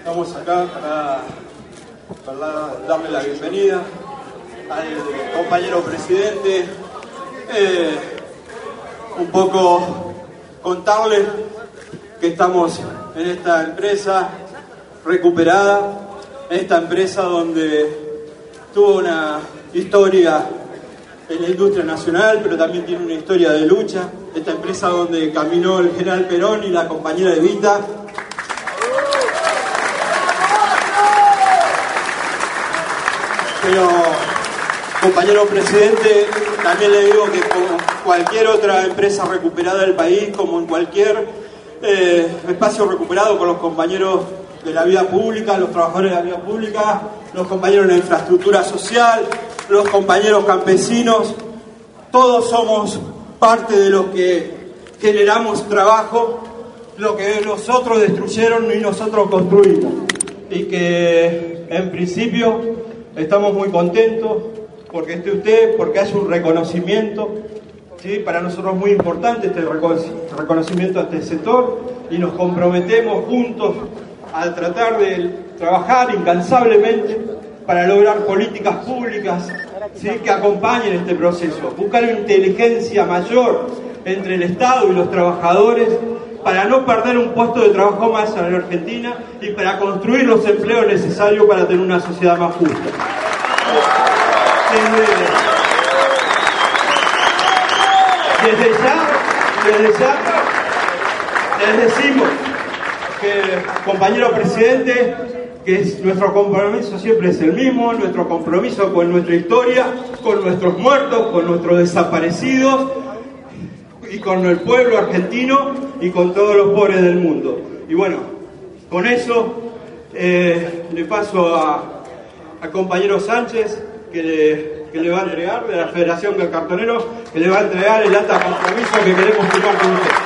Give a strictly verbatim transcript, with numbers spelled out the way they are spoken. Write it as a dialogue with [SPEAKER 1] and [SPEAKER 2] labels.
[SPEAKER 1] Estamos acá para, para darle la bienvenida al compañero presidente, eh, un poco contarles que estamos en esta empresa recuperada, en esta empresa donde tuvo una historia en la industria nacional, pero también tiene una historia de lucha, esta empresa donde caminó el general Perón y la compañera Evita. Pero, compañero presidente, también le digo que como cualquier otra empresa recuperada del país, como en cualquier eh, espacio recuperado con los compañeros de la vida pública, los trabajadores de la vida pública, los compañeros de la infraestructura social, los compañeros campesinos, todos somos parte de los que generamos trabajo, lo que nosotros destruyeron y nosotros construimos. Y que en principio estamos muy contentos porque esté usted, porque haya un reconocimiento, ¿sí? Para nosotros es muy importante este reconocimiento a este sector y nos comprometemos juntos a tratar de trabajar incansablemente para lograr políticas públicas, ¿sí? Que acompañen este proceso, buscar una inteligencia mayor entre el Estado y los trabajadores para no perder un puesto de trabajo más en la Argentina y para construir los empleos necesarios para tener una sociedad más justa. Desde, desde ya, desde ya, les decimos que, compañero presidente, que es, nuestro compromiso siempre es el mismo, nuestro compromiso con nuestra historia, con nuestros muertos, con nuestros desaparecidos y con el pueblo argentino y con todos los pobres del mundo. Y bueno, con eso eh, le paso a, al compañero Sánchez que le, que le va a entregar, de la Federación de Cartoneros, que le va a entregar el acta de compromiso que queremos firmar con usted.